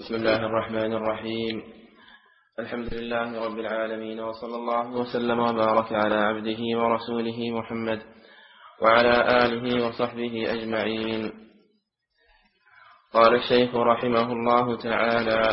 بسم الله الرحمن الرحيم. الحمد لله رب العالمين، وصلى الله وسلم وبارك على عبده ورسوله محمد وعلى آله وصحبه أجمعين. قال الشيخ رحمه الله تعالى: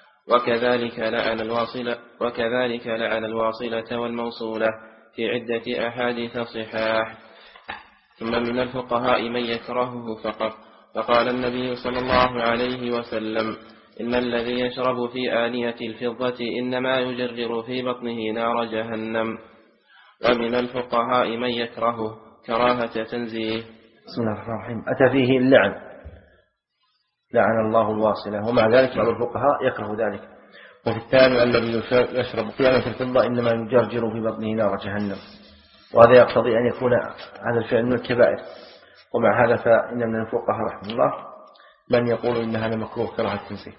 وكذلك لعن الواصلة والموصولة في عدة أحاديث صحاح. ثم من الفقهاء من يكرهه فقط، فقال النبي صلى الله عليه وسلم: إن الذي يشرب في آنية الفضة إنما يجرجر في بطنه نار جهنم. ومن الفقهاء من يكرهه كراهة تنزيه. بسم الله الرحمن الرحيم. أتى فيه اللعن، لعن الله الواصلة، ومع ذلك بعض الفقهاء يكره ذلك. وفي الثاني الذي يشرب في آنية الفضة إنما يجرجر في بطنه نار جهنم، وهذا يقتضي أن يكون هذا الفعل من الكبائر. ومع هذا فإن من الفقهاء رحمه الله من يقول إن هذا مكروه كراهة تنزيه.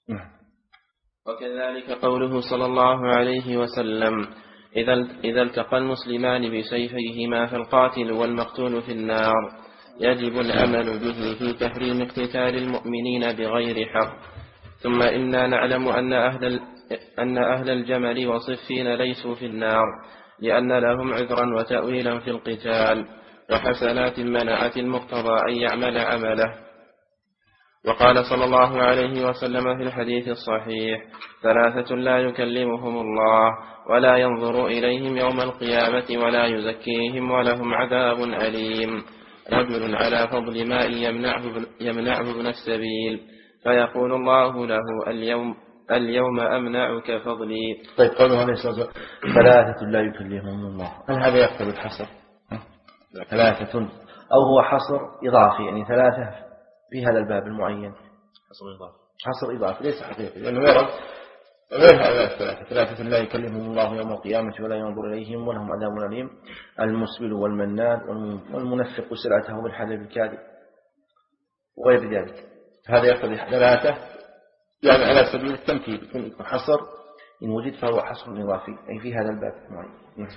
وكذلك قوله صلى الله عليه وسلم: إذا التقى المسلمان بسيفيهما فالقاتل والمقتول في النار، يجب العمل به في تحريم اقتتال المؤمنين بغير حق. ثم إنا نعلم أن أهل الجمل وصفين ليسوا في النار، لأن لهم عذرا وتأويلا في القتال وحسنات منعت المقتضى أن يعمل عمله. وقال صلى الله عليه وسلم في الحديث الصحيح: 3 لا يكلمهم الله ولا ينظر إليهم يوم القيامة ولا يزكيهم ولهم عذاب أليم: رجل على فضل ماء يمنعه ابن السبيل فيقول الله له: اليوم أمنعك فضلي. طيب، قوله عليه الصلاة والسلام 3 لا يكلمهم الله، هل هذا يقتضي الحصر؟ 3 أو هو حصر إضافي، يعني 3 في هذا الباب المعين، حصر إضافي ليس حقيقي، لأنه يرد غير هؤلاء 3 لا يكلمهم الله يوم القيامة ولا ينظر إليهم ولهم عذاب أليم: المسبل والمنان والمنفق سلعته بالحلف الكاذب وغير ذلك. هذا يقتضي 3 يعني على سبيل التمثيل، يكون حصر إن وجد فهو حصر إضافي، أي في هذا الباب المعين.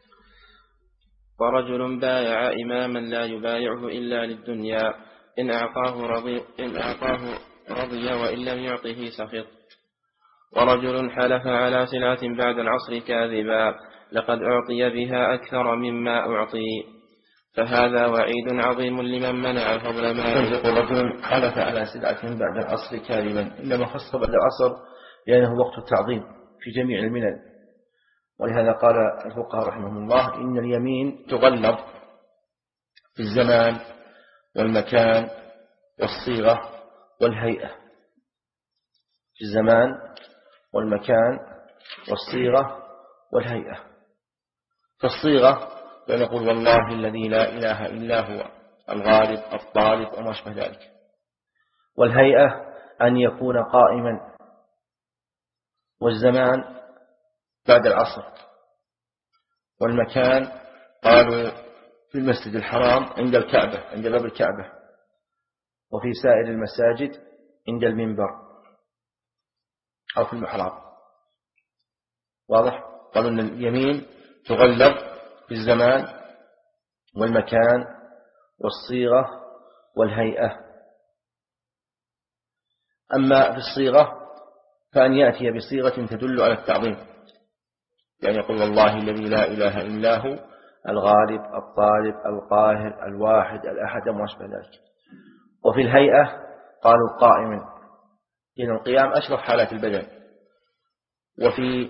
ورجل بايع إماما لا يبايعه إلا للدنيا، إن أعطاه رضي وإن لم يعطه سخط. ورجل حلف على سلعة بعد العصر كاذبا لقد أعطي بها أكثر مما أعطي، فهذا وعيد عظيم لمن منع فضل ماله. رجل حلف على سلعة بعد العصر كاذبا، إنما خص بعد العصر لأنه وقت التعظيم في جميع الملل، ولهذا قال الفقهاء رحمهم الله: إن اليمين تغلظ في الزمان والمكان والصيغة والهيئة. في الزمان والمكان والصيغة والهيئة. فالصيغة بأن يقول: والله الذي لا إله إلا هو الغالب الطالب وما أشبه ذلك. والهيئة أن يكون قائما. والزمان بعد العصر. والمكان قالوا في المسجد الحرام عند الكعبة، عند باب الكعبة، وفي سائر المساجد عند المنبر أو في المحراب. واضح؟ قالوا أن اليمين تغلظ في الزمان والمكان والصيغة والهيئة. أما في الصيغة فأن يأتي بصيغة تدل على التعظيم، يعني يقول: والله الذي لا إله إلا هو الغالب الطالب القاهر الواحد الأحد وما أشبه ذلك. وفي الهيئة قالوا: قائما، لأن القيام أشرف حالات البدن. وفي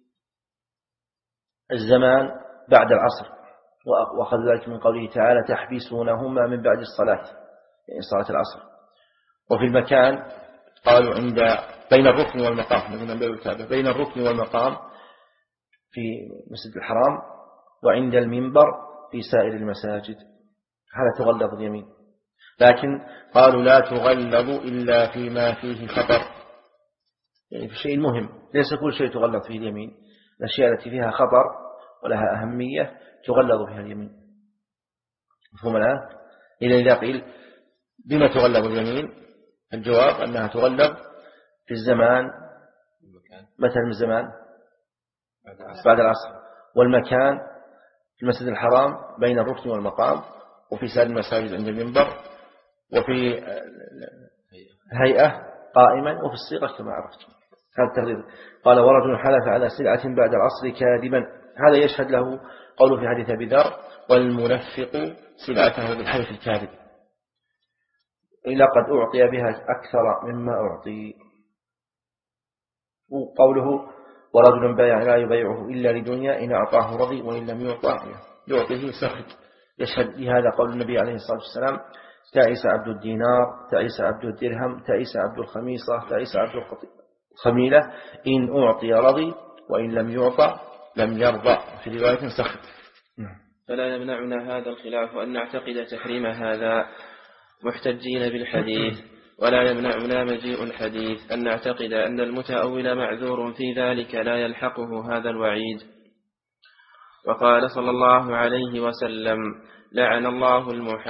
الزمان بعد العصر، وأخذ ذلك من قوله تعالى: تحبسونهما من بعد الصلاة، يعني صلاة العصر. وفي المكان قالوا بين الركن والمقام، بين الركن والمقام في مسجد الحرام، وعند المنبر في سائر المساجد. هذا تغلظ اليمين. لكن قالوا: لا تغلظ إلا فيما فيه خطر، يعني في الشيء المهم. ليس كل شيء تغلظ فيه اليمين، الأشياء التي فيها خطر ولها أهمية تغلظ فيها اليمين. مفهوم الآن؟ إذا قيل: بما تغلظ اليمين؟ الجواب أنها تغلظ في الزمان. مثل الزمان بعد العصر، والمكان في المسجد الحرام بين الركن والمقام، وفي سائر المساجد عند المنبر. وفي هيئة قائما وفي الصيغة كما عرفت. هذا التغليظ. قال ورجل حلف على سلعة بعد العصر كاذبا، هذا يشهد له قوله في حديث أبي ذر والمنفق سلعته بالحلف الكاذب لقد أعطي بها أكثر مما أعطي. وقوله ورجل بايع لا يبيعه إلا لدنيا إن أعطاه رضي وإن لم يعطيه سخط، يشهد بهذا قول النبي عليه الصلاة والسلام تعيس عبد الدينار تعيس عبد الدرهم تعيس عبد الخميصة تعيس عبد الخميلة، إن أعطي رضي وإن لم يعطى لم يرضى، في رواية سخط. فلا يمنعنا هذا الخلاف أن نعتقد تحريم هذا محتجين بالحديث، ولا يمنعنا مجيء الحديث أن نعتقد أن المتأول معذور في ذلك لا يلحقه هذا الوعيد. وقال صلى الله عليه وسلم لعن الله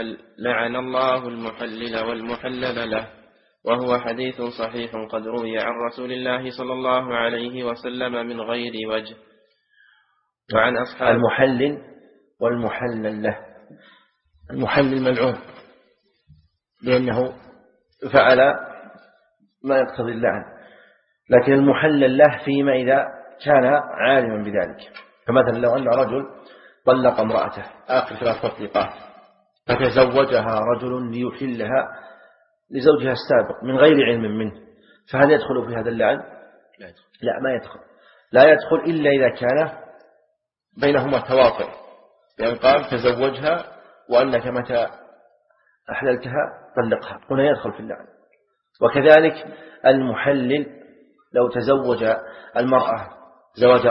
المحلل والمحلل له، وهو حديث صحيح قد روي عن رسول الله صلى الله عليه وسلم من غير وجه. وعن أصحاب المحلل والمحلل له، المحلل ملعون لأنه فعل ما يقتضي اللعن، لكن المحلل له فيما إذا كان عالما بذلك. فمثلا لو أن رجل طلق امرأته آخر 3 تطليقات فتزوجها رجل ليحلها لزوجها السابق من غير علم منه، فهل يدخل في هذا اللعن؟ لا، ما يدخل. لا يدخل إلا إذا كان بينهما تواطؤ، يعني قال تزوجها وأنك متى أحللتها طلقها، هنا يدخل في اللعن. وكذلك المحلل لو تزوج المرأة زواج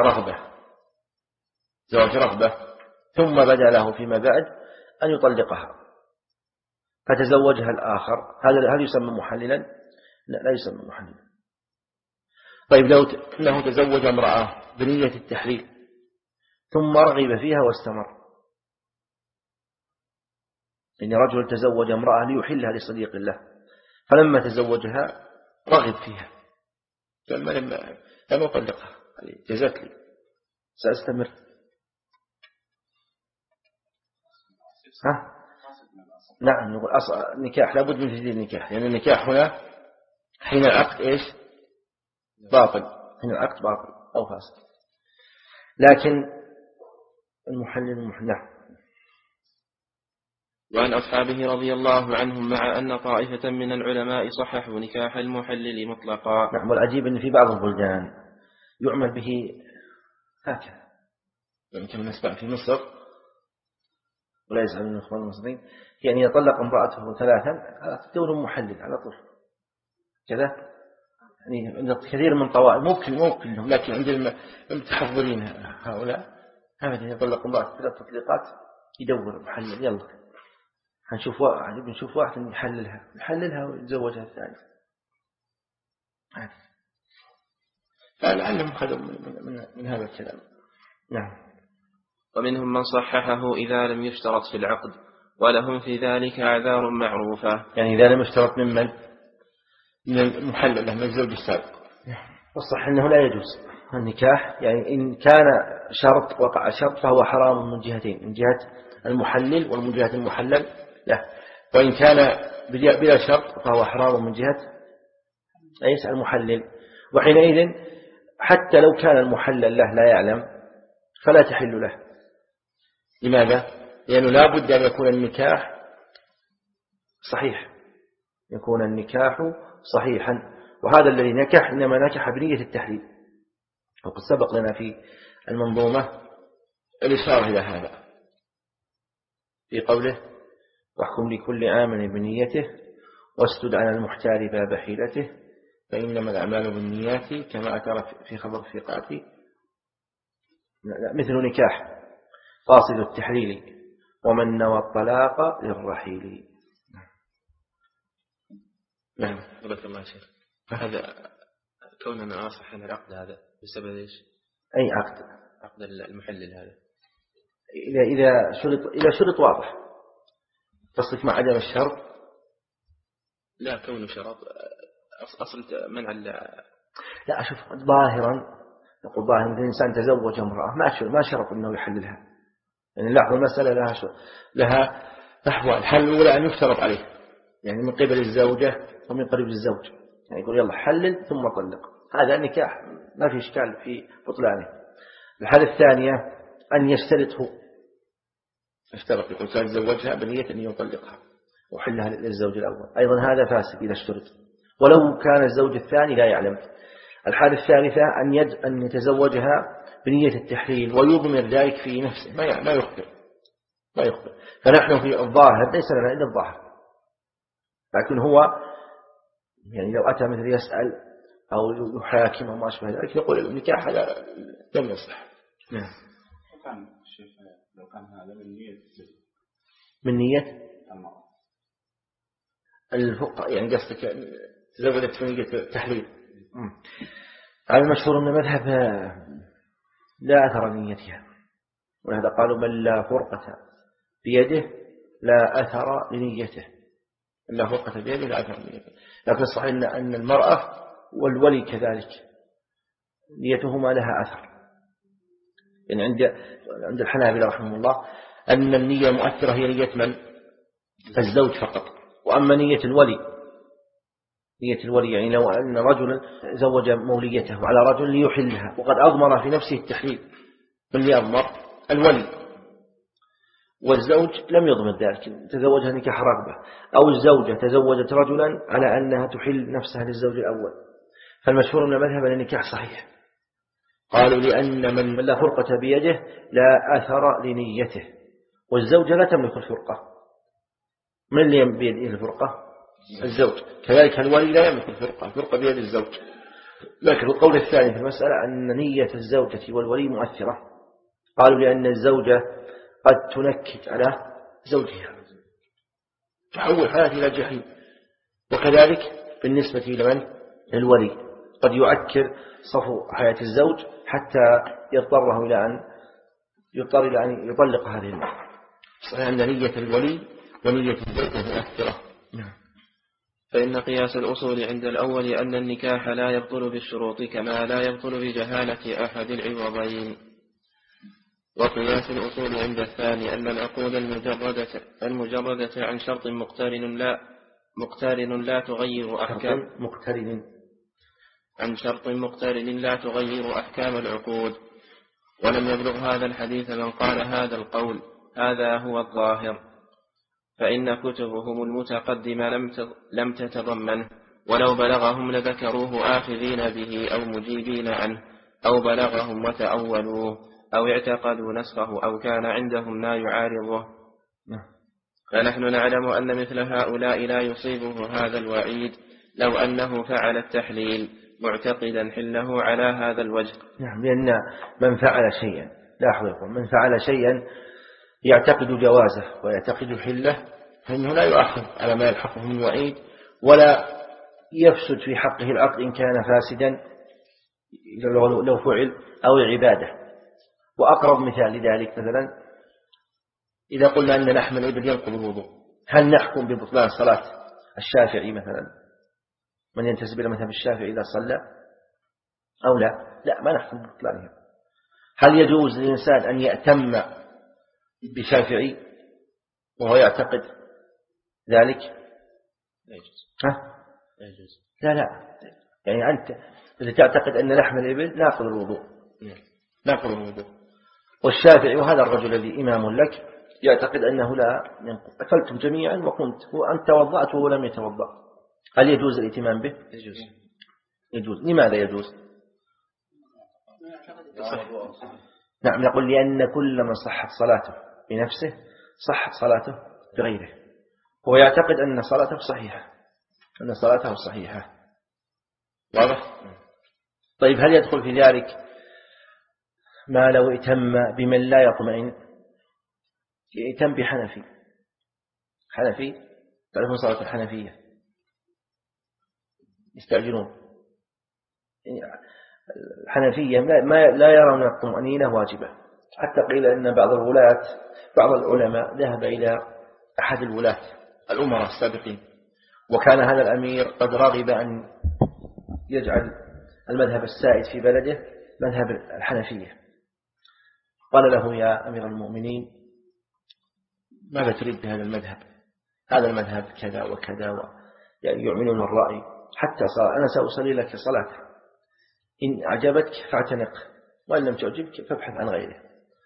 رغبة ثم بدا له فيما بعد أن يطلقها فتزوجها الآخر، هل يسمى محللا؟ لا يسمى محللا. طيب لو أنه تزوج امرأة بنية التحليل ثم رغب فيها واستمر، إن رجل تزوج امرأة ليحلها لصديق الله فلما تزوجها رغب فيها لما أطلقها جزت لي سأستمر. نعم، نقول النكاح لابد من تجديد النكاح، لأن النكاح هنا حين العقد إيش؟ باطل، حين العقد باطل أو فاسد. لكن المحلل نعم. وعن أصحابه رضي الله عنهم مع أن طائفة من العلماء صححوا نكاح المحلل مطلقا. نعم. والعجيب أن في بعض البلدان يعمل به هكذا، يمكن أن نسمع في مصر ولا يزعل من الإخوان المصريين، يعني يطلق امرأته 3 دور محلل على طول كذا، يعني عند كثير من طوائف مو كلهم لكن عند المتحضرين هؤلاء هذا يطلق امرأته 3 تطليقات يدور محلل، يلا نشوف واحد يحللها ويتزوجها الثاني. فلعلهم خذوا من هذا الكلام. نعم. ومنهم من صححه إذا لم يشترط في العقد، ولهم في ذلك أعذار معروفة. يعني إذا لم يشترط من المحلل له من الزوج السابق. والصح أنه لا يجوز النكاح، يعني إن كان شرط وقع شرط فهو حرام من جهتين، من جهة المحلل ومن جهة المحلل له، وإن كان بلا شرط فهو حرام من جهة ليس المحلل. وحينئذ حتى لو كان المحلل له لا يعلم فلا تحل له. لماذا؟ لأنه لا بد أن يكون النكاح صحيح، يكون النكاح صحيحا، وهذا الذي نكح إنما نكح بنية التحليل. وقد سبق لنا في المنظومة الإشارة إلى هذا في قوله واحكم لكل آمن بنيته واسدد على المحتال باب حيلته فإنما الأعمال بالنيات كما أتى في خبر الثقات مثل نكاح قاصد التحليل ومن نوى الطلاق للرحيل. نعم. بارك الله شيخ. هذا كوننا أصح عن العقد هذا بسبب إيش؟ أي عقد؟ عقد المحلل هذا إذا شرط واضح. تصلك مع عدم الشرط؟ لا، كونه شرط أصل منع لا، أشوف ظاهرا نقول ظاهرا إذا الإنسان تزوج امرأة ما شرط أنه يحللها، يعني لاحظوا المسألة لها أحوال. الحل الأولى أن يفترض عليه، يعني من قبل الزوجة ومن قبل الزوج، يعني يقول يلا حلل ثم طلق، هذا النكاح ما في إشكال في بطلانه. الحالة الثانية أن يشترط يقول سأتزوجها بنية أن يطلقها وحلها للزوج الأول، أيضا هذا فاسد إذا اشترط ولو كان الزوج الثاني لا يعلم. الحالة الثالثة أن يتزوجها بنية التحليل ويضمر ذلك في نفسه، ما يخبر. فنحن في الظاهر ليس لنا إلا الظاهر، لكن هو يعني لو أتى مثل يسأل أو يحاكم أو ما أشبه ذلك يقول النكاح هذا لم يصح. نعم. لو كان هذا من نية الفقهاء، يعني قصدك تزوجت في نية التحليل. على المشهور من المذهب لا أثر لنيتها، ولهذا قالوا من لا فرقة بيده لا أثر لنيته، لا فرقة بيده لا أثر لنيته. لكن الصحيح أن المرأة والولي كذلك نيتهما لها أثر. يعني عند الحنابلة رحمه الله أن النية مؤثرة هي نية من؟ الزوج فقط. وأما نية الولي يعني لو أن رجلا زوج موليته على رجل ليحلها وقد أضمر في نفسه التحليل، من يضمر؟ الولي. والزوج لم يضمر ذلك، تزوجها نكاح رغبة، أو الزوجة تزوجت رجلا على أنها تحل نفسها للزوج الأول. فالمشهور من المذهب أن النكاح صحيح. قالوا لأن من لا فرقة بيده لا أثر لنيته، والزوجة لا تملك الفرقة. من اللي بيده الفرقة؟ الزوج. كذلك الولي لا يملك الفرقة بيد الزوج. لكن القول الثاني في المسألة أن نية الزوجة والولي مؤثرة. قالوا لأن الزوجة قد تنكت على زوجها، تحول حياته إلى جحيم. وكذلك بالنسبة لمن؟ الولي قد يعكر صفو حياة الزوج حتى يضطره إلى أن يطلق هذه المرأة. صحيح أن نية الولي ونية الزوجة مؤثرة. فإن قياس الأصول عند الأول أن النكاح لا يبطل بالشروط كما لا يبطل بجهالة أحد العوضين. وقياس الأصول عند الثاني أن العقود المجردة عن شرط مقترن لا تغير أحكام عن شرط مقترن لا تغير أحكام العقود. ولم يبلغ هذا الحديث من قال هذا القول هذا هو الظاهر، فإن كتبهم المتقدمة لم تتضمنه، ولو بلغهم لذكروه آخذين به أو مجيبين عنه، أو بلغهم وتأولوه أو اعتقدوا نسخه أو كان عندهم ما يعارضه. فنحن نعلم أن مثل هؤلاء لا يصيبه هذا الوعيد لو أنه فعل التحليل معتقدا حله على هذا الوجه. نعم، لأن من فعل شيئا لاحظوا من فعل شيئا يعتقد جوازه ويعتقد حله فإنه لا يؤخذ على ما يلحقه من وعيد، ولا يفسد في حقه العقد إن كان فاسدا لو فعل أو العبادة. وأقرب مثال لذلك مثلا إذا قلنا أن لحم الإبل ينقض الوضوء، هل نحكم ببطلان صلاة الشافعي مثلا من ينتسب إلى مذهب الشافعي إذا صلى أو لا ما نحكم ببطلانها. هل يجوز للإنسان أن يأتم بشافعي وهو يعتقد ذلك؟ لا يجوز. لا يعني أنت إذا تعتقد أن لحم الإبل ناقض الوضوء والشافعي وهذا الرجل الذي إمام لك يعتقد أنه لا ينقض، أكلتم جميعا وأنت توضأت وهو لم يتوضأ، هل يجوز الائتمام به؟ يجوز. لماذا يجوز؟ نعم، نقول لأن كل من صحت صلاته بنفسه صحت صلاته بغيره، هو يعتقد أن صلاته صحيحة، واضح؟ طيب هل يدخل في ذلك ما لو ائتم بمن لا يطمئن؟ يأتم بحنفي تعرفون صلاة الحنفية يستعجلون، الحنفية لا يرون الطمأنينة واجبة، حتى قيل أن بعض العلماء ذهب إلى أحد الولاة الأمراء السابقين وكان هذا الأمير قد رغب أن يجعل المذهب السائد في بلده مذهب الحنفية، قال له يا أمير المؤمنين ماذا تريد بهذا المذهب؟ هذا المذهب كذا وكذا يعني يعملون الرأي حتى صلاة أنا سأصلي لك صلاة إن أعجبتك فاعتنق وإن لم تعجبك فابحث عن غيره.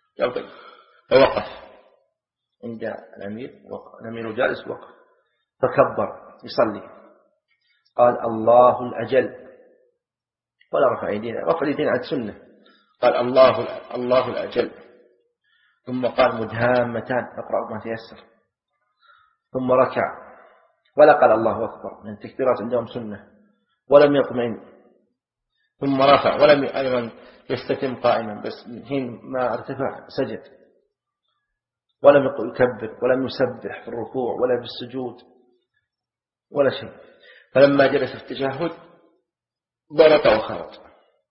فوقف عند الأمير جالس وقف فكبر يصلي قال الله الأجل ولا رفع يدينا، رفع اليدين عن السنة، قال الله الأجل، ثم قال مدهامتان اقرأ ما تيسر، ثم ركع ولا قال الله أكبر من التكبيرات عندهم سنة، ولم يطمئن، ثم رفع ولم أيضا يستتم قائما، بس من حين ما ارتفع سجد، ولم يكبر ولم يسبح في الركوع ولا في السجود ولا شيء. فلما جلس في التشهد ضرط وخرج.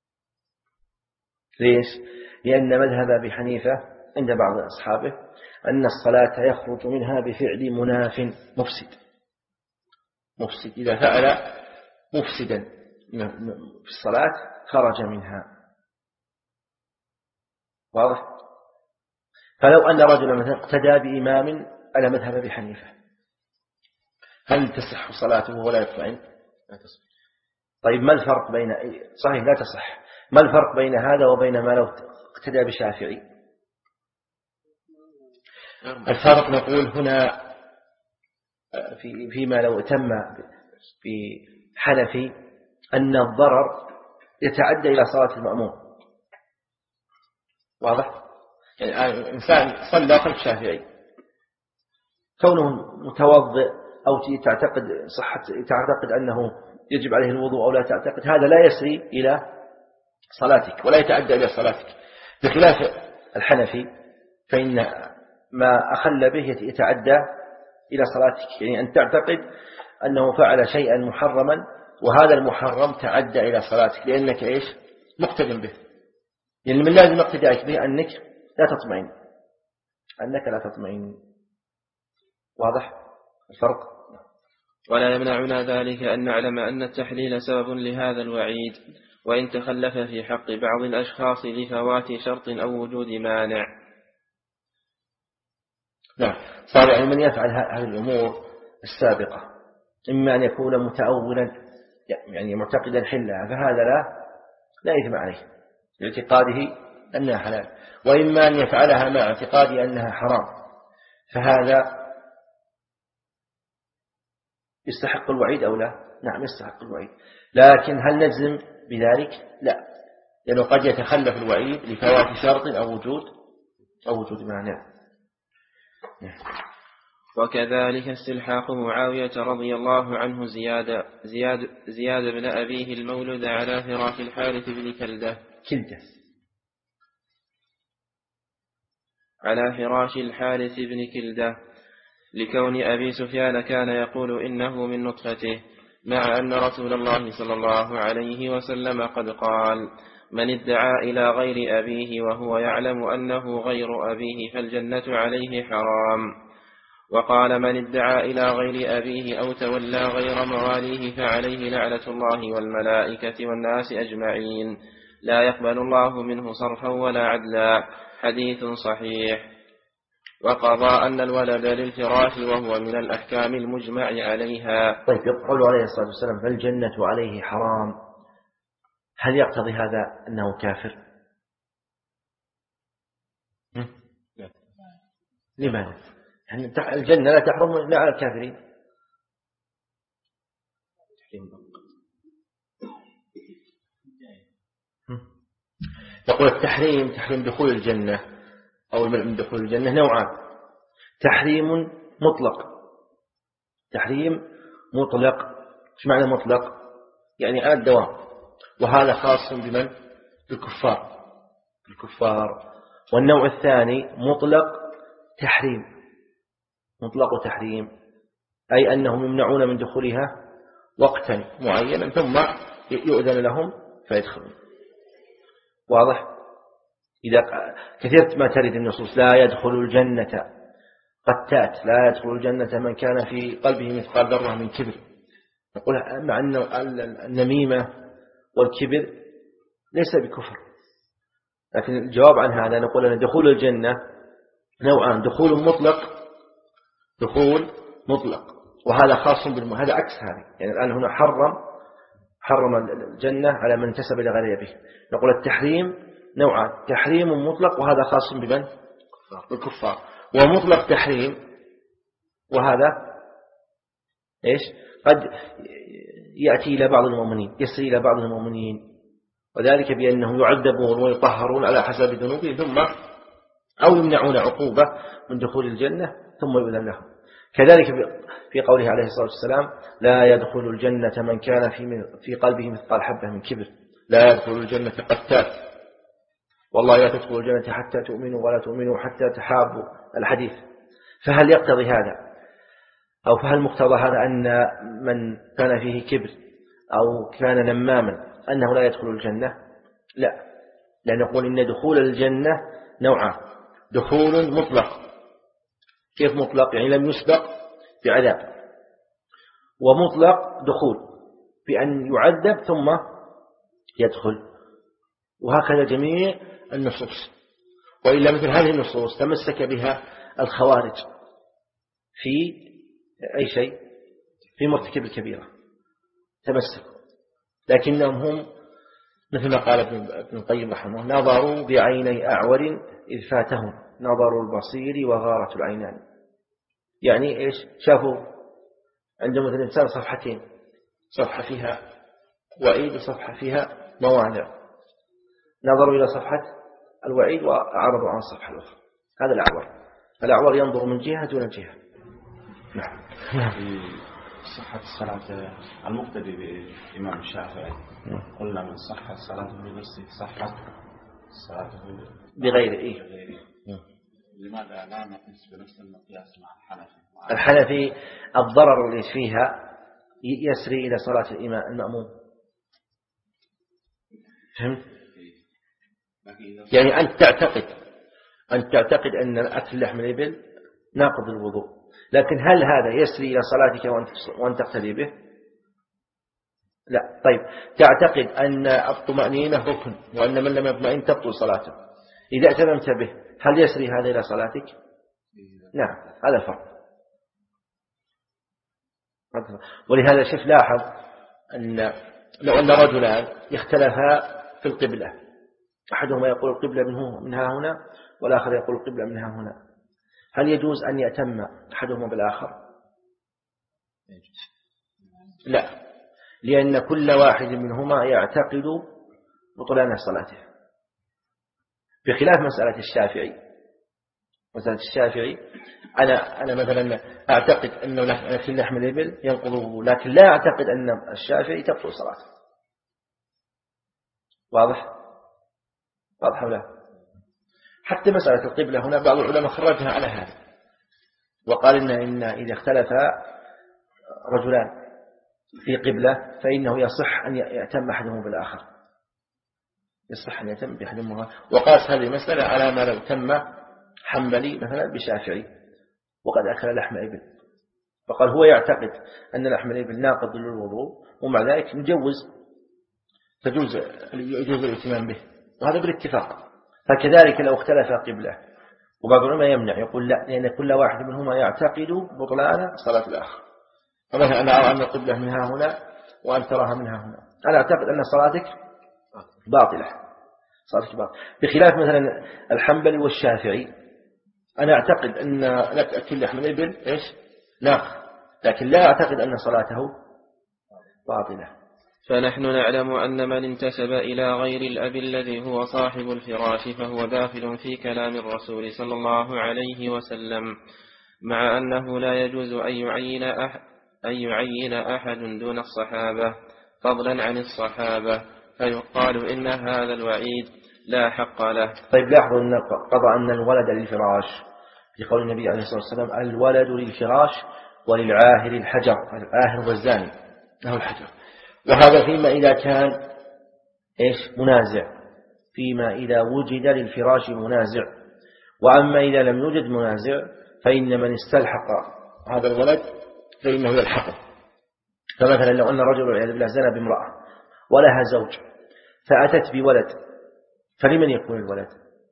ليش؟ لأن مذهب أبي حنيفة عند بعض أصحابه أن الصلاة يخرج منها بفعل مناف مفسد، إذا فعل مفسدا في الصلاة خرج منها. واضح؟ فلو أن رجلا مثلا اقتدى بإمام على مذهب أبي حنيفة هل تصح صلاته ولا يطمئن؟ لا تصح. طيب ما الفرق بين صحيح لا تصح، ما الفرق بين هذا وبين ما لو اقتدى بشافعي؟ الفرق نقول هنا فيما لو تم بحنفي أن الضرر يتعدى إلى صلاة المأموم. واضح؟ يعني إنسان صلى خلف شافعي كونه متوضئ أو تعتقد أنه يجب عليه الوضوء أو لا تعتقد، هذا لا يسري إلى صلاتك ولا يتعدى إلى صلاتك، بخلاف الحنفي فإن ما أخل به يتعدى إلى صلاتك، يعني أن تعتقد أنه فعل شيئا محرما وهذا المحرم تعدى إلى صلاتك لأنك إيش؟ مقتدم به. يعني من لازم اقتدائك به أنك لا تطمئن. واضح الفرق؟ ولا يمنعنا ذلك أن نعلم أن التحليل سبب لهذا الوعيد، وإن تخلف في حق بعض الأشخاص لفوات شرط أو وجود مانع. نعم، صار يعني من يفعل هذه الأمور السابقة إما أن يكون متأولا يعني معتقدا حلها فهذا لا إثم عليه لاعتقاده أنها حلال، وإما أن يفعلها مع اعتقاده أنها حرام فهذا يستحق الوعيد أو لا؟ نعم يستحق الوعيد، لكن هل نجزم بذلك؟ لا، لأنه قد يتخلف الوعيد لفوات شرط أو وجود مانع. وكذلك استلحاق معاوية رضي الله عنه زياد بن أبيه المولد على فراش الحارث بن كلدة على فراش الحارث بن كلدة لكون أبي سفيان كان يقول إنه من نطفته، مع أن رسول الله صلى الله عليه وسلم قد قال: من ادعى إلى غير أبيه وهو يعلم أنه غير أبيه فالجنة عليه حرام. وقال: من ادعى إلى غير أبيه أو تولى غير مواليه فعليه لعنة الله والملائكة والناس أجمعين، لا يقبل الله منه صرفا ولا عدلا. حديث صحيح. وقضى أن الولد للفراش وهو من الأحكام المجمع عليها. طيب، يقول عليه الصلاة والسلام فالجنة عليه حرام، هل يقتضي هذا أنه كافر؟ لماذا؟ يعني الجنة لا تحرم لا على الكافرين. يقول التحريم تحريم دخول الجنة أو المنع من دخول الجنة نوعان: تحريم مطلق. ايش معنى مطلق؟ يعني على الدوام، وهذا خاص بمن؟ بالكفار. والنوع الثاني مطلق تحريم، أي أنهم يمنعون من دخولها وقتا معينا ثم يؤذن لهم فيدخلون. واضح؟ إذا كثيرت ما ترد النصوص لا يدخل الجنة قتات، لا يدخل الجنة من كان في قلبه مثقال ذرة من كبر، نقول مع أن النميمة والكبر ليس بكفر، لكن الجواب عن هذا نقول أن دخول الجنة نوعان: دخول مطلق وهذا خاص هذا عكس هذا. يعني الآن هنا حرم حرم الجنة على من انتسب إلى غير أبيه. نقول التحريم نوعان: تحريم مطلق وهذا خاص بمن؟ بالكفار. ومطلق تحريم وهذا إيش؟ قد يأتي إلى بعض المؤمنين، يسري إلى بعض المؤمنين، وذلك بأنهم يعذبون ويطهرون على حسب ذنوبهم ثم أو يمنعون عقوبة من دخول الجنة ثم يؤذن لهم. كذلك في قوله عليه الصلاة والسلام: لا يدخل الجنة من كان في قلبه مثقال حبة من كبر. لا يدخل الجنة قتال، والله لا تدخل الجنة حتى تؤمنوا ولا تؤمنوا حتى تحابوا، الحديث. فهل يقتضي هذا أو فهل مقتضى هذا أن من كان فيه كبر أو كان نماما أنه لا يدخل الجنة؟ لا، لأن نقول إن دخول الجنة نوعان: دخول مطلق. كيف مطلق؟ يعني لم يسبق بعذاب. ومطلق دخول بأن يعذب ثم يدخل. وهكذا جميع النصوص. وإلا مثل هذه النصوص تمسك بها الخوارج في أي شيء، في مرتكب الكبيرة تمسك، لكنهم هم مثل ما قال ابن القيم رحمه الله: نظروا بعيني أعور إذ فاتهم نظر البصير وغارة العينان. يعني إيش؟ شافوا عند مثل الإنسان صفحتين، صفحة فيها وعيد وصفحة فيها موانع، نظروا إلى صفحة الوعيد وأعرضوا عن الصفحة الأخرى. هذا الأعور ينظر من جهة دون جهة. نعم. في صحة الصلاة المقتدي بإمام الشافعي قلنا من صحة صلاته بنفسه صحة صلاته بغير إيه. لماذا لا نقيس بنفس المقياس مع الحنفي؟ الحنفي الضرر اللي فيها يسري إلى صلاة الإمام المأموم. فهمت؟ يعني أن تعتقد أن أكل لحم الإبل ناقض الوضوء، لكن هل هذا يسري إلى صلاتك وأن تقتدي به؟ لا. طيب، تعتقد أن الطمأنينة ركن وأن من لم يطمئن تبطل صلاته، إذا اعتممت به هل يسري هذا إلى صلاتك؟ نعم، هذا الفرق. ولهذا شف لاحظ أن لو أن رجلان يختلفا في القبلة، أحدهما يقول القبلة منها هنا والآخر يقول القبلة منها هنا، هل يجوز أن يأتم أحدهما بالآخر؟ لا، لأن كل واحد منهما يعتقد بطلان صلاته، بخلاف مسألة الشافعي. مسألة الشافعي أنا مثلا أعتقد أنه أكل لحم الإبل ينقض الوضوء، لكن لا أعتقد أن الشافعي تبطل صلاته. واضح ولا؟ حتى مسألة القبلة هنا بعض العلماء خرجها على هذا وقال إن إذا اختلف رجلان في قبلة فإنه يصح أن يأتم أحدهم بالآخر، يصح أن يأتم بأحدهما. وقاس هذه المسألة على ما لو تم حنبلي مثلا بشافعي وقد أكل لحم إبل، فقال هو يعتقد أن لحم الإبل ناقض للوضوء ومع ذلك يجوز الاهتمام به، وهذا بالاتفاق. فكذلك لو اختلف قبلة وبعض العلماء يمنع، يقول لا، لأن كل واحد منهما يعتقد بطلان صلاة الآخر. فمثلا أنا أرى أن القبلة منها هنا وأن تراها منها هنا، أنا أعتقد أن صلاتك باطلة، بخلاف مثلا الحنبلي والشافعي، أنا أعتقد أن لك أكل لحم الإبل إيش ناقض، لكن لا أعتقد أن صلاته باطلة. فنحن نعلم أن من انتسب إلى غير الأب الذي هو صاحب الفراش فهو داخل في كلام الرسول صلى الله عليه وسلم، مع أنه لا يجوز أن يعين أحد دون الصحابة فضلا عن الصحابة، فيقال إن هذا الوعيد لا حق له. طيب، لاحظوا أن قضى أن الولد للفراش في قول النبي عليه الصلاة والسلام: الولد للفراش وللعاهر الحجر. العاهر والزاني له الحجر. وهذا فيما إذا كان منازع، فيما إذا وجد للفراش منازع. وأما إذا لم يوجد منازع فإن من استلحق هذا الولد فإنه يلحقه. فمثلا لو أن رجل والعياذ بالله زنى بامرأة ولها زوج فأتت بولد، فلمن يكون الولد؟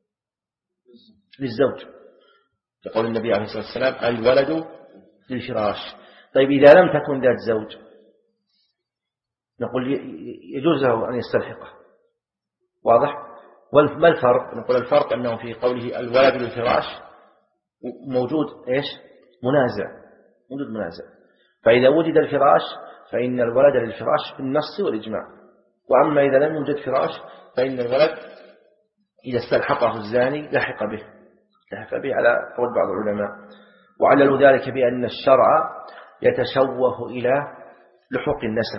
للزوج، يقول النبي عليه الصلاة والسلام: الولد للفراش. طيب، إذا لم تكن ذات زوج نقول يجوز له أن يستلحقه. واضح؟ ما الفرق؟ نقول الفرق أنه في قوله الولد للفراش موجود إيش؟ موجود منازع. فإذا وجد الفراش فإن الولد للفراش بالنص والإجماع. وأما إذا لم يوجد فراش فإن الولد إذا استلحقه الزاني لحق به على قول بعض العلماء. وعللوا ذلك بأن الشرع يتشوه إلى لحوق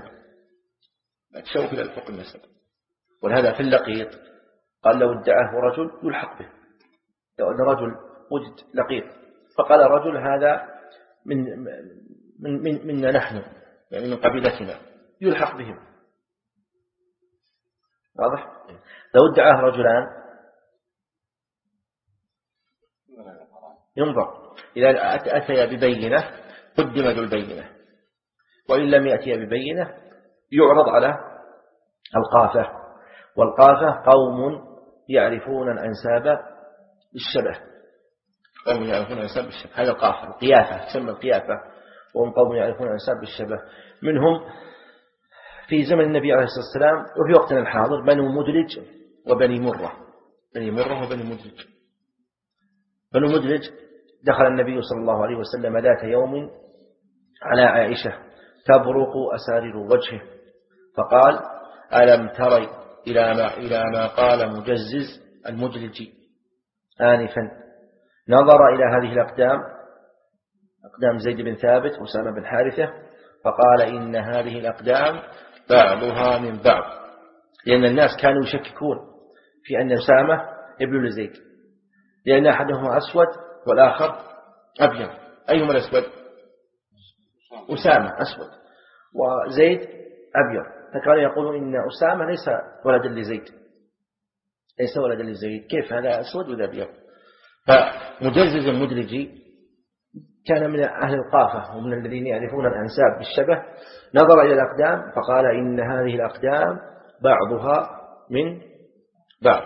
النسب. ولهذا في اللقيط قال لو ادعاه رجل يلحق به. لو أن رجل وجد لقيط فقال رجل هذا منا نحن، يعني من قبيلتنا، يلحق بهم. واضح؟ لو ادعاه رجلان ينظر، إذا أتيا ببينة قدم ذو البينة، وإن لم يأتي ببينة يعرض على القافة. والقافة قوم يعرفون الأنساب بالشبه. هذا القافة القيافة، تسمى القيافة، وهم قوم يعرفون الأنساب بالشبه. منهم في زمن النبي عليه الصلاة والسلام وفي وقتنا الحاضر بنو مدلج وبني مرة. بنو مدلج دخل النبي صلى الله عليه وسلم ذات يوم على عائشة تبرق أسارير وجهه، فقال ألم تري إلى ما قال مجزز المدلجي آنفا. نظر إلى هذه الأقدام، أقدام زيد بن ثابت وأسامة بن حارثة، فقال إن هذه الأقدام بعضها من بعض، لأن الناس كانوا يشككون في أن أسامة ابن لزيد، لأن أحدهما أسود والآخر أبيض. أيهما الأسود؟ أسامة أسود وزيد أبيض، فكانوا يقولون إن أسامة ليس ولدا لزيد، كيف هذا أسود وذا أبيض؟ فمجزز المدلجي كان من أهل القافة ومن الذين يعرفون الأنساب بالشبه، نظر إلى الأقدام فقال إن هذه الأقدام بعضها من بعض.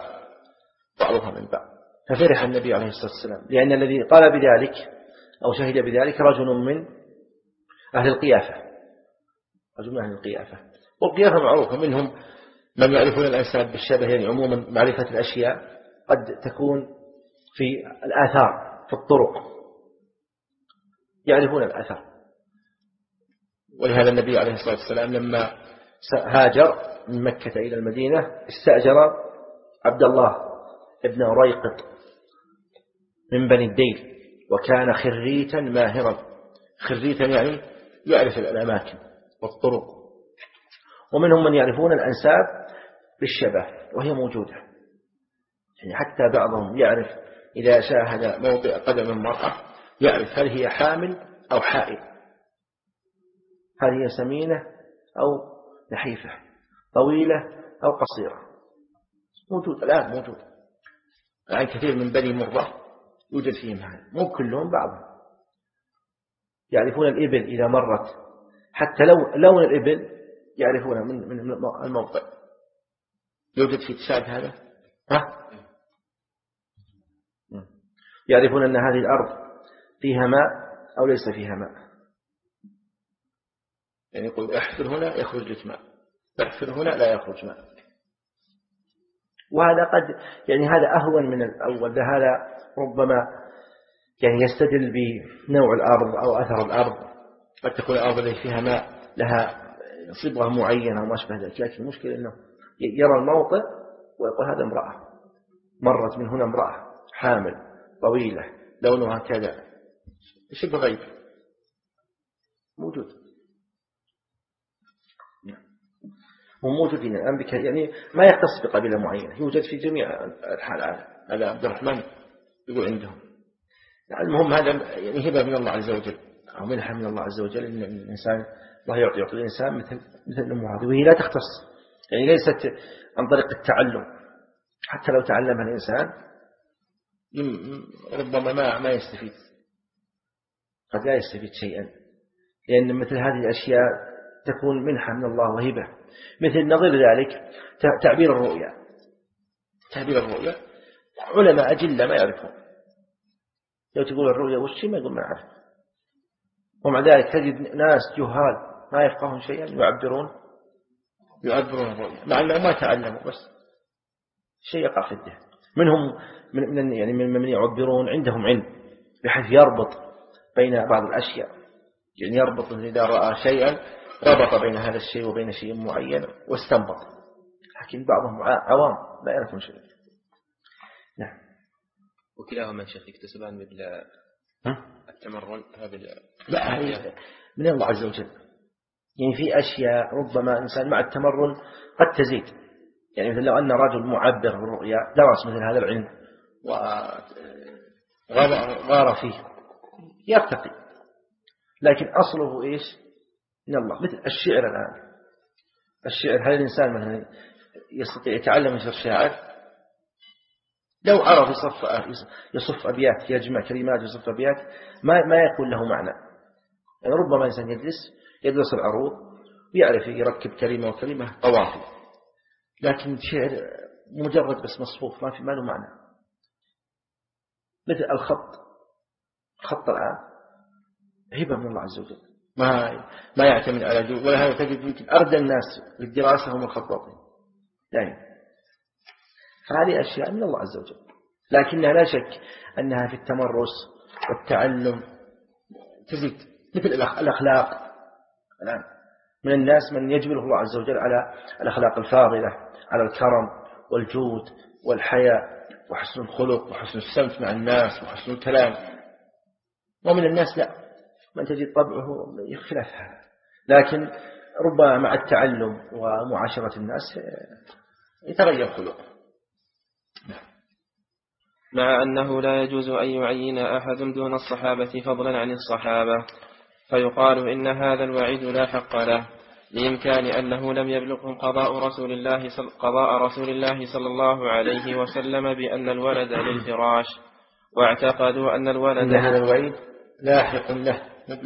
ففرح النبي عليه الصلاة والسلام، لأن الذي قال بذلك أو شهد بذلك رجل من أهل القيافة. والقيافة معروفة، منهم من يعرفون الأنساب بالشبه، يعني عموما معرفة الأشياء قد تكون في الآثار، في الطرق يعرفون الأثر. ولهذا النبي عليه الصلاة والسلام لما هاجر من مكة إلى المدينة استأجر عبد الله ابن ريقط من بني الديل، وكان خريتا ماهرا. خريتا يعني يعرف الأماكن والطرق. ومنهم من يعرفون الأنساب بالشبه وهي موجودة، يعني حتى بعضهم يعرف إذا شاهد موضع قدم المرأة يعرف هل هي حامل أو حائل، هل هي سمينة أو نحيفة، طويلة أو قصيرة. الآن موجود الآن كثير من بني مرة يوجد فيهم هذا، مو كلهم، بعضهم يعرفون الإبل إذا مرت، حتى لون الإبل يعرفونه من الموقع. يوجد في تشاد هذا، يعرفون أن هذه الأرض فيها ماء أو ليس فيها ماء، يعني يقول احفر هنا يخرج لك ماء، احفر هنا لا يخرج ماء. وهذا قد يعني هذا أهون من الأول، هذا ربما يعني يستدل بنوع الأرض أو أثر الأرض، قد تكون الأرض التي فيها ماء لها صبغة معينة وما شابه ذلك، لكن المشكلة أنه يرى الموطئ ويقول هذا امرأة مرت من هنا، امرأة حامل طويلة لونها كذا، شبه غيب موجود. وموجودين الآن يعني ما يختص بقبيلة معينة، يوجد في جميع الحال. هذا عبد الرحمن يقول عندهم. المهم هذا يعني هبة من الله عز وجل أو منحة من الله عز وجل، إن الإنسان الله يعطي الإنسان مثل الأمور هذه، وهي لا تختص، يعني ليست عن طريق التعلم. حتى لو تعلمها الإنسان ربما ما يستفيد، قد لا يستفيد شيئا، لأن مثل هذه الأشياء تكون منحة من الله وهبة. مثل نظير ذلك تعبير الرؤيا علماء أجلة ما يعرفون، لو تقول الرؤيا وش ما يقول ما أعرف، ومع ذلك تجد ناس جهال ما يفقهون شيئا يعبرون يعبرون الرؤيا مع أنهم ما تعلموا، بس شيء يقع في الذهن. منهم من يعبرون عندهم علم بحيث يربط بين بعض الأشياء، يعني يربط إذا رأى شيئا ربط بين هذا الشيء وبين شيء معين واستنبط، لكن بعضهم عوام لا يعرفون شيء. نعم. وكلاهما شيخ يكتسبان مثل التمرن هذا لا، من الله عز وجل. يعني في أشياء ربما إنسان مع التمرن قد تزيد، يعني مثل لو أن رجل معبر بالرؤيا درس مثل هذا العلم وغار فيه يرتقي، لكن أصله إيش؟ من الله. مثل الشعر الآن، الشعر هل الإنسان مثلا يستطيع يتعلم مثل الشاعر؟ لو عرف يصف أبيات، يجمع كلمات يصف أبيات، ما يكون له معنى. يعني ربما إنسان يدرس العروض ويعرف يركب كلمة وكلمة قوافي، لكن شعر مجرد بس مصفوف ما له معنى. مثل الخط الآن هبة من الله عز وجل، ما يعتمد على جهد، ولا هذا تجد يمكن أردى الناس للدراسة هم الخطاطين يعني. فهذه أشياء من الله عز وجل، لكنها لا شك أنها في التمرس والتعلم تزيد. مثل الأخلاق الآن، من الناس من يجبله الله عز وجل على الأخلاق الفاضلة، على الكرم والجود والحياء وحسن الخلق وحسن السمت مع الناس وحسن الكلام، ومن الناس لا، من تجد طبعه يخلاف هذا، لكن ربما مع التعلم ومعاشرة الناس يتغير خلقه. مع أنه لا يجوز أن يعين أحد دون الصحابة فضلا عن الصحابة، فيقال إن هذا الوعيد لا حق له، لإمكان أنه لم يبلغهم قضاء رسول الله صلى الله عليه وسلم بأن الولد للفراش، واعتقدوا أن الولد إن هذا الوعيد لاحق له،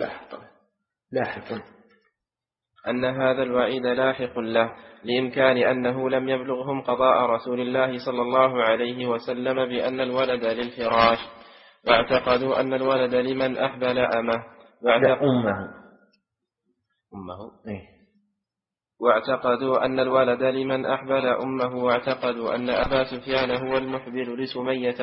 أن هذا الوعيد لاحق له، لإمكان أنه لم يبلغهم قضاء رسول الله صلى الله عليه وسلم بأن الولد للفراش، واعتقدوا أن الولد لمن أحبل أمه واعتقدوا أن الولد لمن أحبل أمه، واعتقدوا أن أبا سفيان هو المحبل لسمية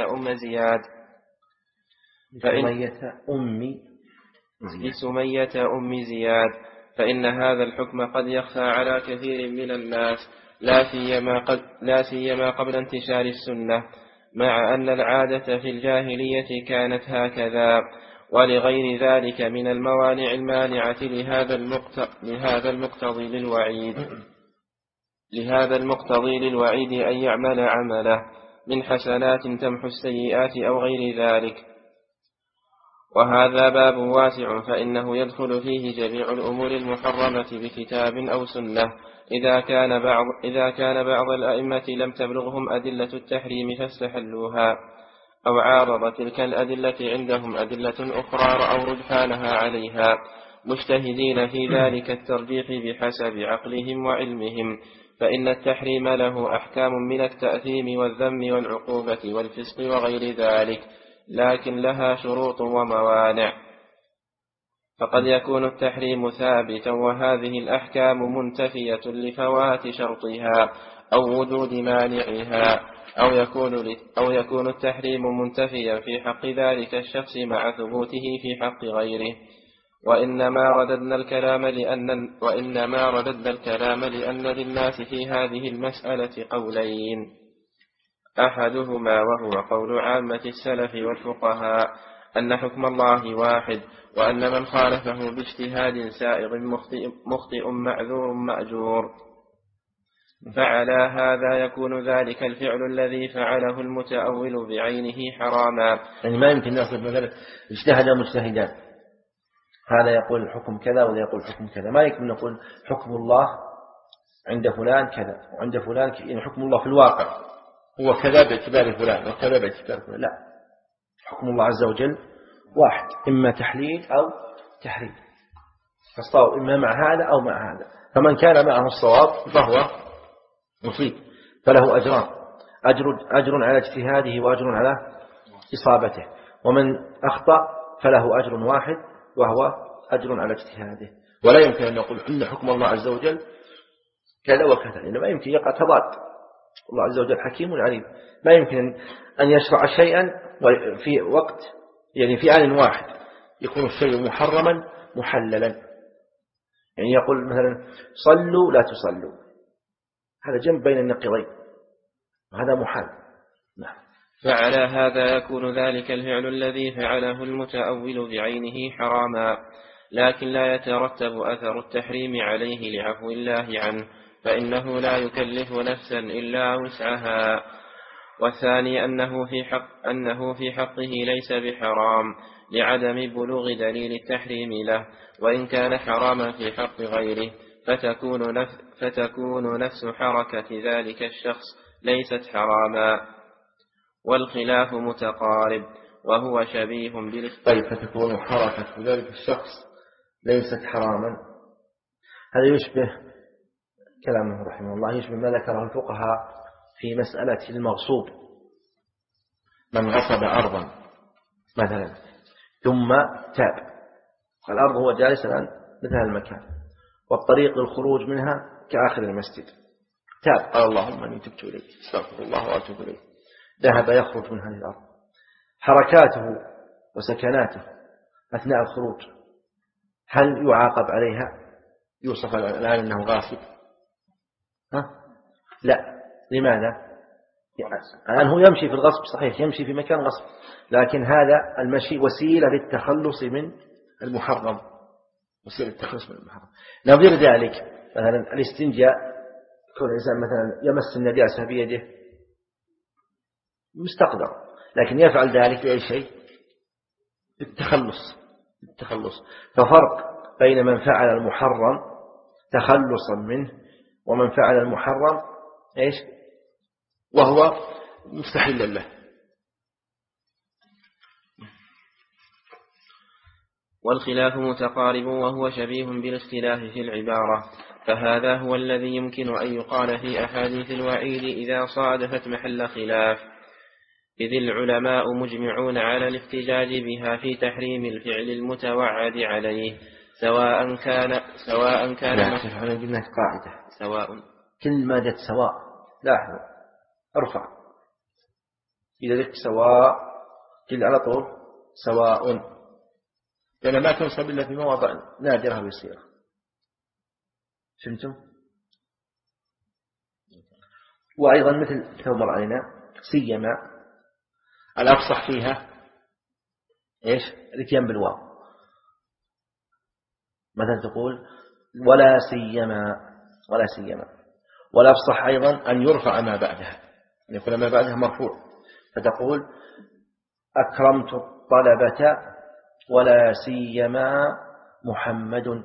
أم زياد، فإن هذا الحكم قد يخفى على كثير من الناس، لا سيما قبل انتشار السنة، مع أن العادة في الجاهلية كانت هكذا. ولغير ذلك من الموانع المانعة لهذا المقتضي للوعيد أن يعمل عمله من حسنات تمحو السيئات أو غير ذلك. وهذا باب واسع، فإنه يدخل فيه جميع الأمور المحرمة بكتاب أو سنة، إذا كان بعض الأئمة لم تبلغهم أدلة التحريم فاستحلوها، أو عارض تلك الأدلة عندهم أدلة أخرى رأوا رجحانها عليها، مجتهدين في ذلك الترجيح بحسب عقلهم وعلمهم، فإن التحريم له أحكام من التأثيم والذم والعقوبة والفسق وغير ذلك، لكن لها شروط وموانع، فقد يكون التحريم ثابتا وهذه الأحكام منتفية لفوات شرطها أو وجود مانعها، أو يكون التحريم منتفيا في حق ذلك الشخص مع ثبوته في حق غيره. وإنما رددنا الكلام لأن للناس في هذه المسألة قولين، أحدهما وهو قول عامة السلف والفقهاء أن حكم الله واحد، وأن من خالفه باجتهاد سائغ مخطئ معذور مأجور، فعلى هذا يكون ذلك الفعل الذي فعله المتأول بعينه حراما. يعني ما يمكن نأخذ مثلا اجتهد مجتهدان، هذا يقول الحكم كذا وذا يقول الحكم كذا، ما يمكن نقول حكم الله عند فلان كذا وعند فلان كذا، يعني حكم الله في الواقع هو كذا باعتبار فلان وكذا باعتبار فلان، لا، حكم الله عز وجل واحد، إما تحليل أو تحريم، فالصواب إما مع هذا أو مع هذا، فمن كان معه الصواب فهو مصيب، فله أجران، أجر على اجتهاده وأجر على إصابته، ومن أخطأ فله أجر واحد وهو أجر على اجتهاده. ولا يمكن أن نقول إن حكم الله عز وجل كذا وكذا، لأنه ما يمكن يقع تضاد. الله عز وجل حكيم عليم، ما يمكن أن يشرع شيئا في وقت يعني في آن واحد يكون الشيء محرما محللا. يعني يقول مثلا صلوا لا تصلوا، هذا جنب بين النقيضين، وهذا محال. نعم. فعلى هذا يكون ذلك الفعل الذي فعله المتأول بعينه حراما، لكن لا يترتب أثر التحريم عليه لعفو الله عنه، فإنه لا يكلف نفسا إلا وسعها. والثاني أنه في حقه ليس بحرام لعدم بلوغ دليل التحريم له، وإن كان حراما في حق غيره فتكون نفس حركة ذلك الشخص ليست حراما، والخلاف متقارب وهو شبيه طيب، فتكون حركة ذلك الشخص ليست حراما، هذا يشبه كلامه رحمه الله، يشبه ما ذكره الفقهاء في مسألة المغصوب. من غصب أرضا مثلا ثم تاب، الأرض هو جالس الآن مثل المكان، والطريق للخروج منها كآخر المسجد، تاب قال اللهم أني تبت إليك استغفر الله وأتوب إليه، ذهب يخرج من هذه الأرض. حركاته وسكناته أثناء الخروج هل يعاقب عليها؟ يوصف الآن أنه غاصب؟ لا. لماذا؟ الآن هو يمشي في الغصب صحيح، يمشي في مكان غصب، لكن هذا المشي وسيلة للتخلص من المحرم، وسيلة للتخلص من المحرم. نظير ذلك مثلا الاستنجاء، كل إنسان مثلا يمس النجاسة بيده مستقدر، لكن يفعل ذلك بأي شيء؟ التخلص. ففرق بين من فعل المحرم تخلصا منه ومن فعل المحرم إيش؟ وهو مستحيل له. والخلاف متقارب وهو شبيه بالاختلاف في العبارة، فهذا هو الذي يمكن أن يقال في أحاديث الوعيد إذا صادفت محل خلاف، إذ العلماء مجمعون على الاحتجاج بها في تحريم الفعل المتوعد عليه، سواء كان قاعدة سواء كل ما جت سواء لاحظوا ارفع، إذا ذلك سواء كل على طول سواء، لأن ما تنصب إلا في مواضع نادرة ويسيرة. فهمتم؟ وأيضا مثل ثوب علينا سيما الأفصح فيها إيش؟ الاتيان بالواو، مثلا تقول ولا سيما، والأفصح أيضا أن يرفع ما بعدها، أن يكون ما بعدها مرفوع، فتقول أكرمت الطلبة ولا سيما محمد،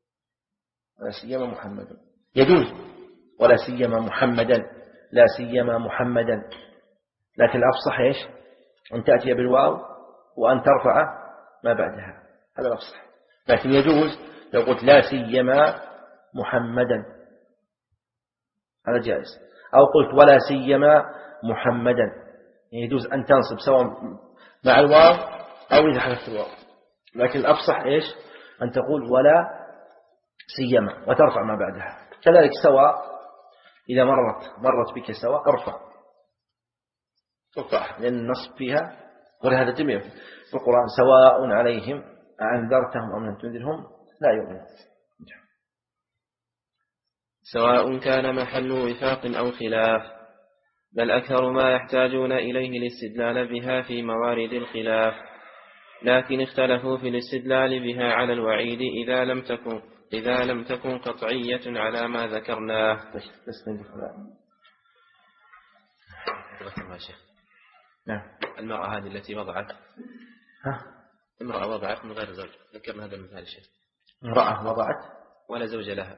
يجوز ولا سيما محمدا، لا سيما محمدا، لكن الأفصح إيش؟ أن تأتي بالواو وأن ترفع ما بعدها، هذا الأفصح. لكن يجوز لو قلت لا سيما محمدا، هذا جائز، أو قلت ولا سيما محمدا، يجوز أن تنصب سواء مع الواو أو إذا حذفت الواو، لكن الأفصح إيش؟ أن تقول ولا سيما وترفع ما بعدها. كذلك سواء إذا مرت بك سواء ارفع، لأن النصب فيها، ولهذا جميع في القرآن سواء عليهم أنذرتهم أم لم تنذرهم لا يؤمنون، سواء كان محل وفاق أو خلاف، بل أكثر ما يحتاجون إليه الاستدلال بها في موارد الخلاف، لكن اختلفوا في الاستدلال بها على الوعيد إذا لم تكن قطعية على ما ذكرناه. نعم. المرأة هذه التي وضعت، امرأة وضعت من غير زوج، ذكرنا هذا المثال الشيخ، امرأة وضعت ولا زوج لها،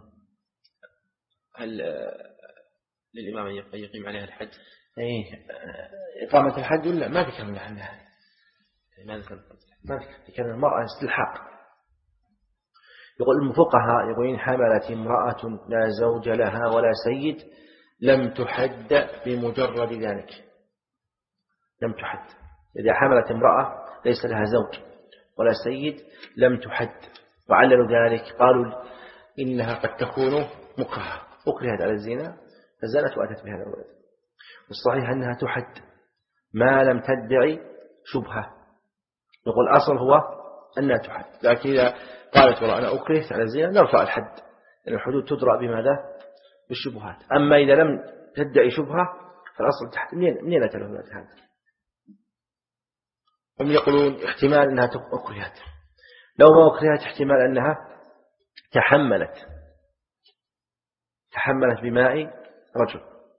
هل للإمام أن يقيم عليها الحد؟ إقامة الحد ولا ما ذكرنا عنها؟ ما ذكرنا المرأة استلحاق. يقول الفقهاء يقولون حملت امرأة لا زوج لها ولا سيد لم تحد بمجرد ذلك، لم تحد. إذا حملت امرأة ليس لها زوج ولا سيد لم تحد، وعللوا ذلك قالوا إنها قد تكون مكرهة، أكرهت على الزنا فزنت وأتت بهذا الولد. والصحيح أنها تحد ما لم تدعي شبهة. يقول الأصل هو أنها تحد، لكن إذا قالت والله أنا أكرهت على الزنا نرفع الحد، لأن الحدود تدرى بماذا؟ بالشبهات. أما إذا لم تدعي شبهة فالأصل تحت. منين أتى الولد هذا؟ هم يقولون احتمال أنها أكرهت، لو ما أكرهت احتمال أنها تحملت بماء رجل.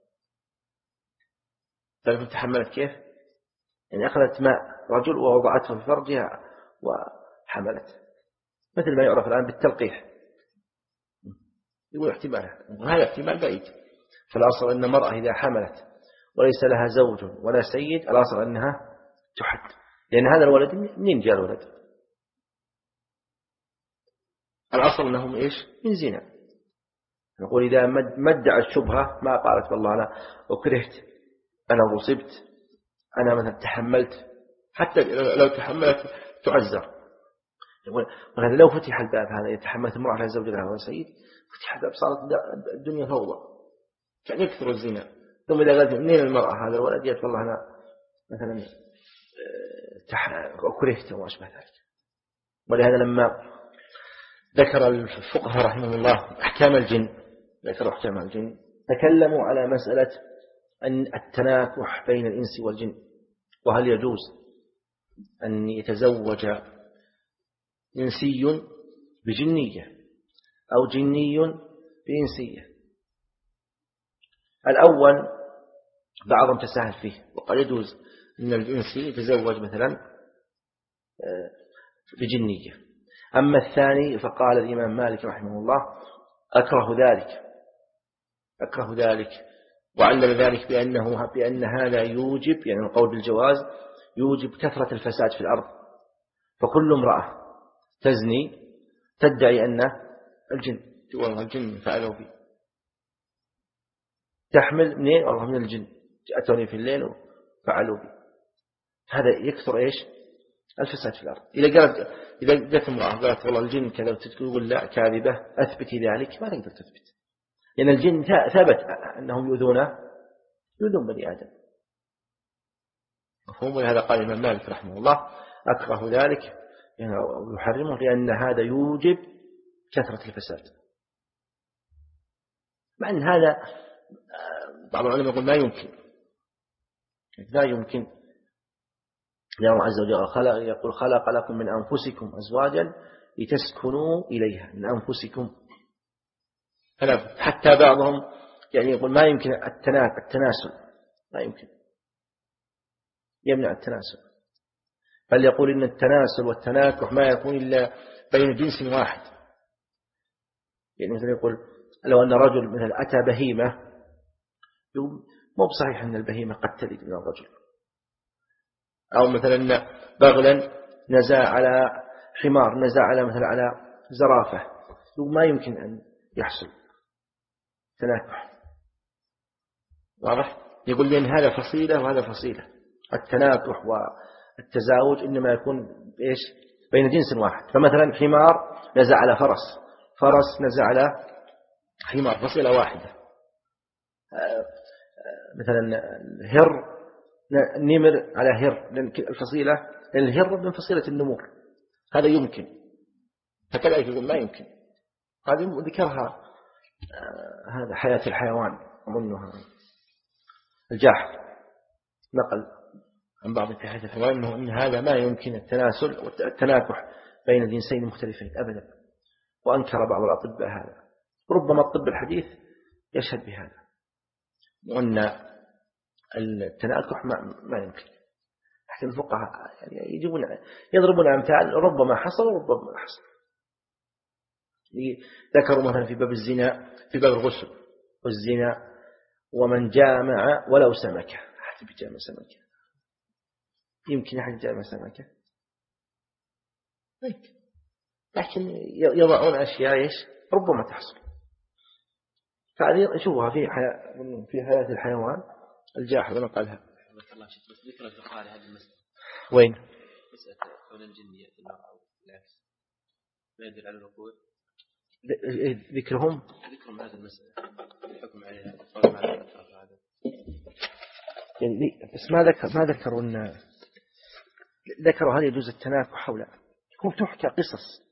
تعرف تحملت كيف؟ يعني أخذت ماء رجل ووضعته في فرجها وحملت، مثل ما يعرف الآن بالتلقيح. يقول احتمال، وهذا احتمال بعيد. فالأصل أن المرأة إذا حملت وليس لها زوج ولا سيد الأصل أنها تحد، لأن هذا الولد منين جاء الولد؟ الأصل أنهم إيش؟ من زنا. نقول إذا مدع الشبهة ما قالت والله أنا أكرهت، أنا غصبت، أنا مثلا تحملت، حتى لو تحملت تعذر. يقول لو فتح الباب هذا يتحملت امرأة على زوج لها وسيد، فتح الباب صارت الدنيا فوضى، كان يكثر الزنا. ثم إذا قالت منين المرأة هذا الولد؟ يقول والله أنا مثلا أكرهت وما أشبه ذلك. ولهذا لما ذكر الفقهاء رحمه الله أحكام الجن تكلموا على مسألة أن التناكح بين الإنس والجن، وهل يجوز أن يتزوج إنسي بجنية أو جني بإنسية. الأول بعضهم تساهل فيه، وقد يجوز أن الإنسي يتزوج مثلا بجنية. أما الثاني فقال الإمام مالك رحمه الله أكره ذلك، وعلل ذلك بأن هذا يوجب، يعني القول بالجواز يوجب كثرة الفساد في الأرض. فكل امرأة تزني تدعي أن الجن فعلوا بي، تحمل منين؟ والله من الجن جاءتوني في الليل وفعلوا بي. هذا يكثر إيش؟ الفساد في الأرض. إذا جاءت امرأة قالت والله الجن كذا، تقول لا كاذبة أثبتي ذلك، ما تقدر تثبت، لأن الجن ثبت أنهم يؤذون بني آدم. مفهوم؟ ولهذا قال الإمام مالك رحمه الله أكره ذلك يعني يحرمه، لأن هذا يوجب كثرة الفساد. مع أن هذا بعض العلماء يقول لا يمكن، لأن الله عز وجل يقول خلق لكم من أنفسكم أزواجا لتسكنوا إليها، من أنفسكم. حتى بعضهم يعني يقول ما يمكن التناسل، ما يمكن، يمنع التناسل، بل يقول إن التناسل والتناكح ما يكون إلا بين جنس واحد. يعني مثلا يقول لو أن رجل مثلا أتى بهيمة، مو بصحيح أن البهيمة قد تلد من الرجل، أو مثلا بغلا نزع على حمار، نزع على مثلا على زرافة، ما يمكن أن يحصل تناكح. واضح؟ يقول لي أن هذا فصيلة وهذا فصيلة. التناكح والتزاوج إنما يكون إيش؟ بين جنس واحد. فمثلا حمار نزع على فرس نزع على حمار، فصيلة واحدة. مثلا هر نمر على هر، الفصيلة الهر من فصيلة النمور، هذا يمكن. فكذلك يقول ما يمكن. هذه ذكرها هذا حياة الحيوان أظنها الجاحظ نقل عن بعض في حياة الحيوان أن هذا ما يمكن التناسل والتناكح بين جنسين مختلفين أبدا، وأنكر بعض الأطباء هذا. ربما الطب الحديث يشهد بهذا، وأن التناكح ما يمكن. لكن الفقهاء يعني يضربون أمثال ربما حصل وربما ما حصل. ذكروا مثلا في باب الزنا، في باب الغسل والزنا، ومن جامع ولو سمكة، حتى بجامع سمكة، يمكن أحد جامع سمكة، لكن يضعون أشياء إيش ربما تحصل. فهذه نشوفها في حياة الحيوان الجاحظ نقلها. ذكر البخاري هذه المسألة وين؟ مسألة كون الجن يأتي المرأة أو العكس، ما يدل على الوقوع. ذكرهم هذه المسألة الحكم عليها يعني بس ما ذكروا أن ذكروا هل يجوز التناكح حول يكون تحكى قصص